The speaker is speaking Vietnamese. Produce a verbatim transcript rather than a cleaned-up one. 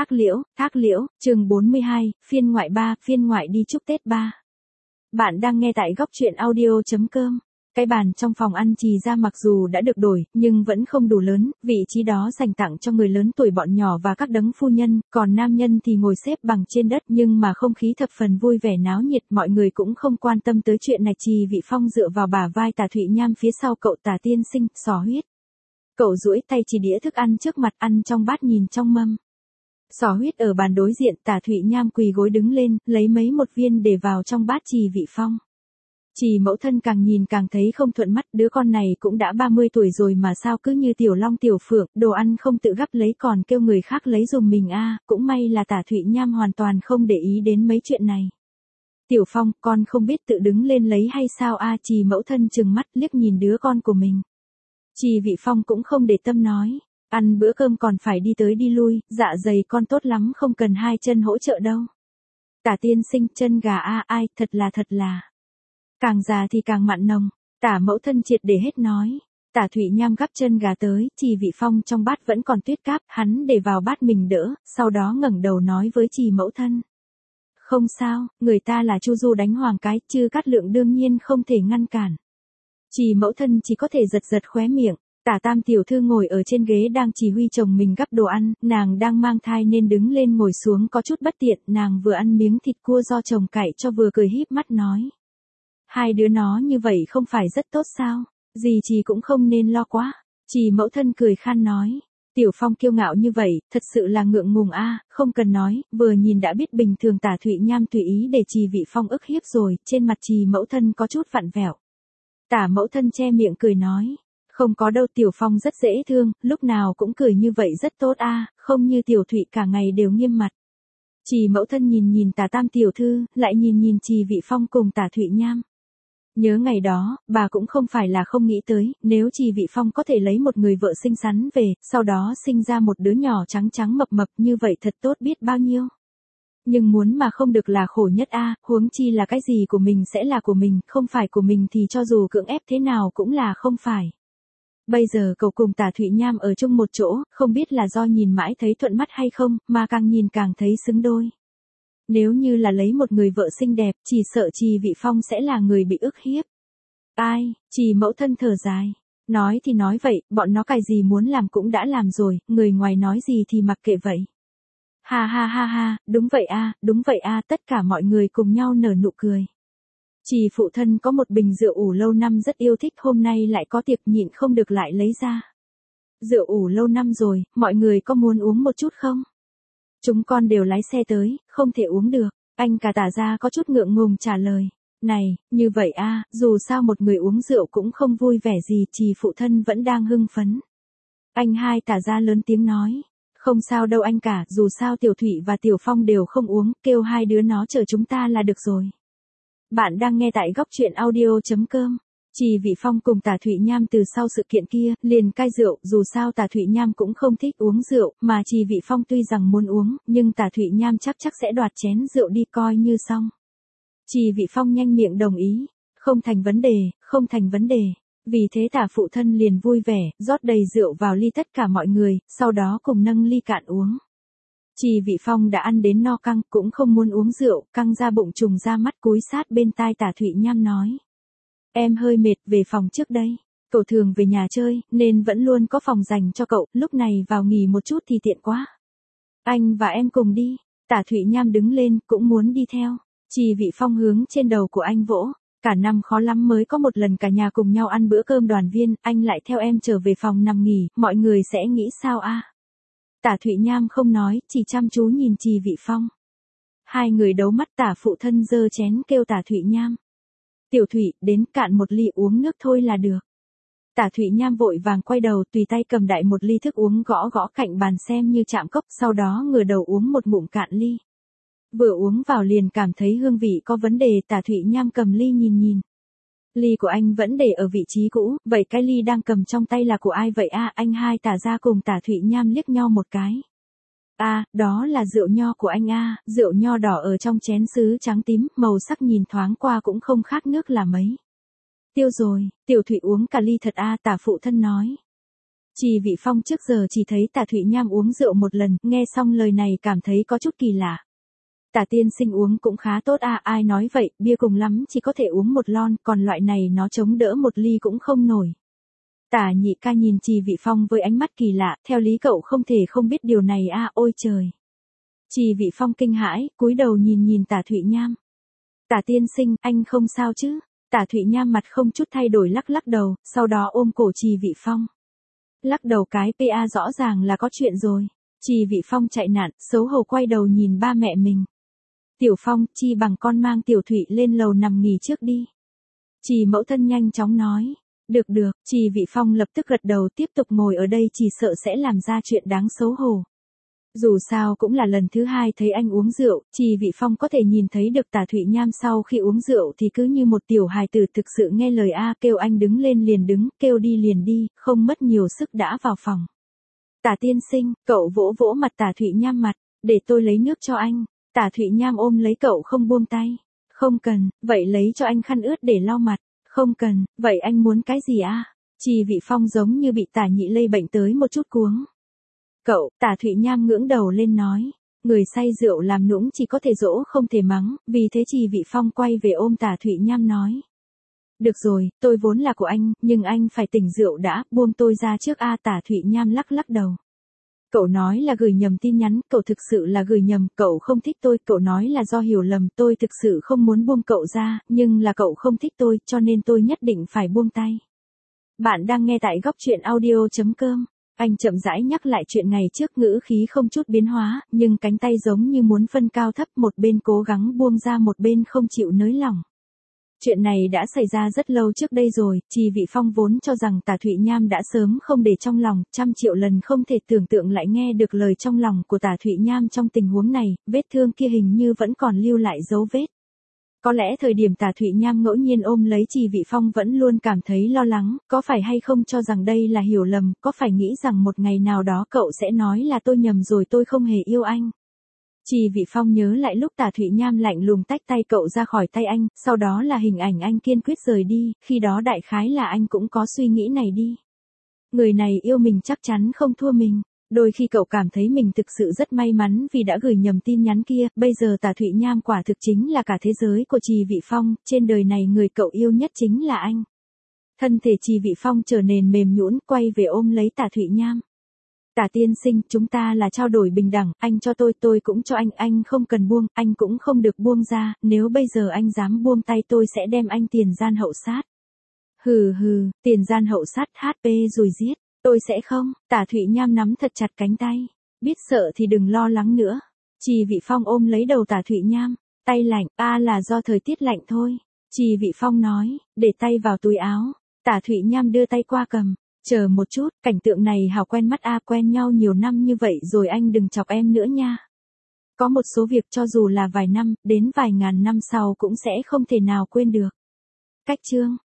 Thác Liễu, Thác Liễu, chương bốn mươi hai, phiên ngoại ba, phiên ngoại đi chúc Tết ba. Bạn đang nghe tại góc truyện audio.com. Cái bàn trong phòng ăn Trì ra mặc dù đã được đổi, nhưng vẫn không đủ lớn, vị trí đó dành tặng cho người lớn tuổi bọn nhỏ và các đấng phu nhân, còn nam nhân thì ngồi xếp bằng trên đất, nhưng mà không khí thập phần vui vẻ náo nhiệt, mọi người cũng không quan tâm tới chuyện này. Trì Vị Phong dựa vào bả vai Tả Thụy Nham phía sau cậu Tả tiên sinh, xỏ huyết. Cậu duỗi tay chỉ đĩa thức ăn trước mặt, ăn trong bát nhìn trong mâm. Xỏ huyết ở bàn đối diện, Tả Thụy Nham quỳ gối đứng lên, lấy mấy một viên để vào trong bát Trì Vị Phong. Trì mẫu thân càng nhìn càng thấy không thuận mắt, đứa con này cũng đã ba mươi tuổi rồi mà sao cứ như tiểu long tiểu phượng, đồ ăn không tự gắp lấy còn kêu người khác lấy giùm mình a. À, cũng may là Tả Thụy Nham hoàn toàn không để ý đến mấy chuyện này. Tiểu Phong, con không biết tự đứng lên lấy hay sao a? À, Trì mẫu thân trừng mắt liếc nhìn đứa con của mình. Trì Vị Phong cũng không để tâm nói, ăn bữa cơm còn phải đi tới đi lui, dạ dày con tốt lắm không cần hai chân hỗ trợ đâu. Tả tiên sinh, chân gà a, à, ai, thật là thật là. Càng già thì càng mặn nồng, Tả mẫu thân triệt để hết nói. Tả Thụy Nham gắp chân gà tới, Trì Vị Phong trong bát vẫn còn tuyết cáp, hắn để vào bát mình đỡ, sau đó ngẩng đầu nói với Trì mẫu thân. Không sao, người ta là Chu Du đánh hoàng cái, Chư Cát Lượng đương nhiên không thể ngăn cản. Trì mẫu thân chỉ có thể giật giật khóe miệng. Tả tam tiểu thư ngồi ở trên ghế đang chỉ huy chồng mình gắp đồ ăn, nàng đang mang thai nên đứng lên ngồi xuống có chút bất tiện, nàng vừa ăn miếng thịt cua do chồng cạy cho vừa cười híp mắt nói. Hai đứa nó như vậy không phải rất tốt sao, gì Trì cũng không nên lo quá. Trì mẫu thân cười khan nói. Tiểu Phong kiêu ngạo như vậy, thật sự là ngượng ngùng a, à, không cần nói, vừa nhìn đã biết bình thường Tả Thụy Nham tùy ý để Trì Vị Phong ức hiếp rồi, trên mặt Trì mẫu thân có chút vặn vẹo. Tả mẫu thân che miệng cười nói. Không có đâu, Tiểu Phong rất dễ thương, lúc nào cũng cười như vậy rất tốt a, à, không như Tiểu Thụy cả ngày đều nghiêm mặt. Trì mẫu thân nhìn nhìn Tả tam tiểu thư, lại nhìn nhìn Trì Vị Phong cùng Tả Thụy Nham. Nhớ ngày đó, bà cũng không phải là không nghĩ tới, nếu Trì Vị Phong có thể lấy một người vợ xinh xắn về, sau đó sinh ra một đứa nhỏ trắng trắng mập mập như vậy thật tốt biết bao nhiêu. Nhưng muốn mà không được là khổ nhất a, à, huống chi là cái gì của mình sẽ là của mình, không phải của mình thì cho dù cưỡng ép thế nào cũng là không phải. Bây giờ cậu cùng Tả Thụy Nham ở chung một chỗ, không biết là do nhìn mãi thấy thuận mắt hay không, mà càng nhìn càng thấy xứng đôi. Nếu như là lấy một người vợ xinh đẹp, chỉ sợ Trì Vị Phong sẽ là người bị ức hiếp. Ai, Trì mẫu thân thở dài. Nói thì nói vậy, bọn nó cái gì muốn làm cũng đã làm rồi, người ngoài nói gì thì mặc kệ vậy. Ha ha ha ha, đúng vậy a, đúng vậy a, tất cả mọi người cùng nhau nở nụ cười. Trì phụ thân có một bình rượu ủ lâu năm rất yêu thích, hôm nay lại có tiệc nhịn không được lại lấy ra. Rượu ủ lâu năm rồi, mọi người có muốn uống một chút không? Chúng con đều lái xe tới, không thể uống được. Anh cả Tả gia có chút ngượng ngùng trả lời. Này, như vậy a, à, dù sao một người uống rượu cũng không vui vẻ gì, Trì phụ thân vẫn đang hưng phấn. Anh hai Tả gia lớn tiếng nói. Không sao đâu anh cả, dù sao Tiểu Thụy và Tiểu Phong đều không uống, kêu hai đứa nó chờ chúng ta là được rồi. Bạn đang nghe tại góc truyện audio.com. Trì Vị Phong cùng Tả Thụy Nham từ sau sự kiện kia, liền cai rượu, dù sao Tả Thụy Nham cũng không thích uống rượu, mà Trì Vị Phong tuy rằng muốn uống, nhưng Tả Thụy Nham chắc chắc sẽ đoạt chén rượu đi coi như xong. Trì Vị Phong nhanh miệng đồng ý, không thành vấn đề, không thành vấn đề. Vì thế Tả phụ thân liền vui vẻ, rót đầy rượu vào ly tất cả mọi người, sau đó cùng nâng ly cạn uống. Trì Vị Phong đã ăn đến no căng, cũng không muốn uống rượu, căng ra bụng trùng ra mắt cúi sát bên tai Tả Thụy Nham nói. Em hơi mệt, về phòng trước đây. Cậu thường về nhà chơi, nên vẫn luôn có phòng dành cho cậu, lúc này vào nghỉ một chút thì tiện quá. Anh và em cùng đi. Tả Thụy Nham đứng lên, cũng muốn đi theo. Trì Vị Phong hướng trên đầu của anh vỗ. Cả năm khó lắm mới có một lần cả nhà cùng nhau ăn bữa cơm đoàn viên, anh lại theo em trở về phòng nằm nghỉ, mọi người sẽ nghĩ sao a? À? Tả Thụy Nham không nói, chỉ chăm chú nhìn Trì Vị Phong. Hai người đấu mắt, Tả phụ thân giơ chén kêu Tả Thụy Nham. Tiểu Thụy, đến cạn một ly uống nước thôi là được. Tả Thụy Nham vội vàng quay đầu tùy tay cầm đại một ly thức uống gõ gõ cạnh bàn xem như chạm cốc, sau đó ngửa đầu uống một ngụm cạn ly. Vừa uống vào liền cảm thấy hương vị có vấn đề, Tả Thụy Nham cầm ly nhìn nhìn. Ly của anh vẫn để ở vị trí cũ, vậy cái ly đang cầm trong tay là của ai vậy a? À, anh hai Tả gia cùng Tả Thụy Nham liếc nhau một cái. A, à, đó là rượu nho của anh a, à, rượu nho đỏ ở trong chén sứ trắng tím, màu sắc nhìn thoáng qua cũng không khác nước là mấy. Tiêu rồi, Tiểu Thụy uống cả ly thật a, à, Tả phụ thân nói. Trì Vị Phong trước giờ chỉ thấy Tả Thụy Nham uống rượu một lần, nghe xong lời này cảm thấy có chút kỳ lạ. Tả tiên sinh uống cũng khá tốt à, ai nói vậy, bia cùng lắm chỉ có thể uống một lon, còn loại này nó chống đỡ một ly cũng không nổi. Tả nhị ca nhìn Trì Vị Phong với ánh mắt kỳ lạ, theo lý cậu không thể không biết điều này à, ôi trời. Trì Vị Phong kinh hãi, cúi đầu nhìn nhìn Tả Thụy Nham. Tả tiên sinh, anh không sao chứ? Tả Thụy Nham mặt không chút thay đổi lắc lắc đầu, sau đó ôm cổ Trì Vị Phong. Lắc đầu cái pa rõ ràng là có chuyện rồi. Trì Vị Phong chạy nạn, xấu hổ quay đầu nhìn ba mẹ mình. Tiểu Phong, chi bằng con mang Tiểu Thụy lên lầu nằm nghỉ trước đi. Trì mẫu thân nhanh chóng nói. Được được, Trì Vị Phong lập tức gật đầu, tiếp tục ngồi ở đây chỉ sợ sẽ làm ra chuyện đáng xấu hổ. Dù sao cũng là lần thứ hai thấy anh uống rượu, Trì Vị Phong có thể nhìn thấy được Tả Thụy Nham sau khi uống rượu thì cứ như một tiểu hài tử thực sự nghe lời a, kêu anh đứng lên liền đứng, kêu đi liền đi, không mất nhiều sức đã vào phòng. Tả tiên sinh, cậu vỗ vỗ mặt Tả Thụy Nham mặt, để tôi lấy nước cho anh. Tả Thụy Nham ôm lấy cậu không buông tay. Không cần, vậy lấy cho anh khăn ướt để lau mặt. Không cần, vậy anh muốn cái gì a? Trì Vị Phong giống như bị Tả nhị lây bệnh tới một chút cuống. Cậu, Tả Thụy Nham ngưỡng đầu lên nói. Người say rượu làm nũng chỉ có thể dỗ không thể mắng, vì thế Trì Vị Phong quay về ôm Tả Thụy Nham nói. Được rồi, tôi vốn là của anh, nhưng anh phải tỉnh rượu đã, buông tôi ra trước a. Tả Thụy Nham lắc lắc đầu. Cậu nói là gửi nhầm tin nhắn, cậu thực sự là gửi nhầm, cậu không thích tôi, cậu nói là do hiểu lầm, tôi thực sự không muốn buông cậu ra, nhưng là cậu không thích tôi, cho nên tôi nhất định phải buông tay. Bạn đang nghe tại góc truyện audio chấm com. Anh chậm rãi nhắc lại chuyện ngày trước, ngữ khí không chút biến hóa, nhưng cánh tay giống như muốn phân cao thấp, một bên cố gắng buông ra một bên không chịu nới lỏng. Chuyện này đã xảy ra rất lâu trước đây rồi, Trì Vị Phong vốn cho rằng Tả Thụy Nham đã sớm không để trong lòng, trăm triệu lần không thể tưởng tượng lại nghe được lời trong lòng của Tả Thụy Nham trong tình huống này, vết thương kia hình như vẫn còn lưu lại dấu vết. Có lẽ thời điểm Tả Thụy Nham ngẫu nhiên ôm lấy Trì Vị Phong vẫn luôn cảm thấy lo lắng, có phải hay không cho rằng đây là hiểu lầm, có phải nghĩ rằng một ngày nào đó cậu sẽ nói là tôi nhầm rồi, tôi không hề yêu anh. Trì Vị Phong nhớ lại lúc Tả Thụy Nham lạnh lùng tách tay cậu ra khỏi tay anh, sau đó là hình ảnh anh kiên quyết rời đi, khi đó đại khái là anh cũng có suy nghĩ này đi. Người này yêu mình chắc chắn không thua mình. Đôi khi cậu cảm thấy mình thực sự rất may mắn vì đã gửi nhầm tin nhắn kia, bây giờ Tả Thụy Nham quả thực chính là cả thế giới của Trì Vị Phong, trên đời này người cậu yêu nhất chính là anh. Thân thể Trì Vị Phong trở nên mềm nhũn, quay về ôm lấy Tả Thụy Nham. Tả tiên sinh, chúng ta là trao đổi bình đẳng, anh cho tôi, tôi cũng cho anh, anh không cần buông, anh cũng không được buông ra, nếu bây giờ anh dám buông tay tôi sẽ đem anh tiền gian hậu sát. Hừ hừ, tiền gian hậu sát hát pê rồi giết, tôi sẽ không. Tả Thụy Nham nắm thật chặt cánh tay, biết sợ thì đừng lo lắng nữa. Trì Vị Phong ôm lấy đầu Tả Thụy Nham, tay lạnh, a là do thời tiết lạnh thôi. Trì Vị Phong nói, để tay vào túi áo. Tả Thụy Nham đưa tay qua cầm. Chờ một chút, cảnh tượng này hào quen mắt a, quen nhau nhiều năm như vậy rồi anh đừng chọc em nữa nha. Có một số việc cho dù là vài năm, đến vài ngàn năm sau cũng sẽ không thể nào quên được. Cách chương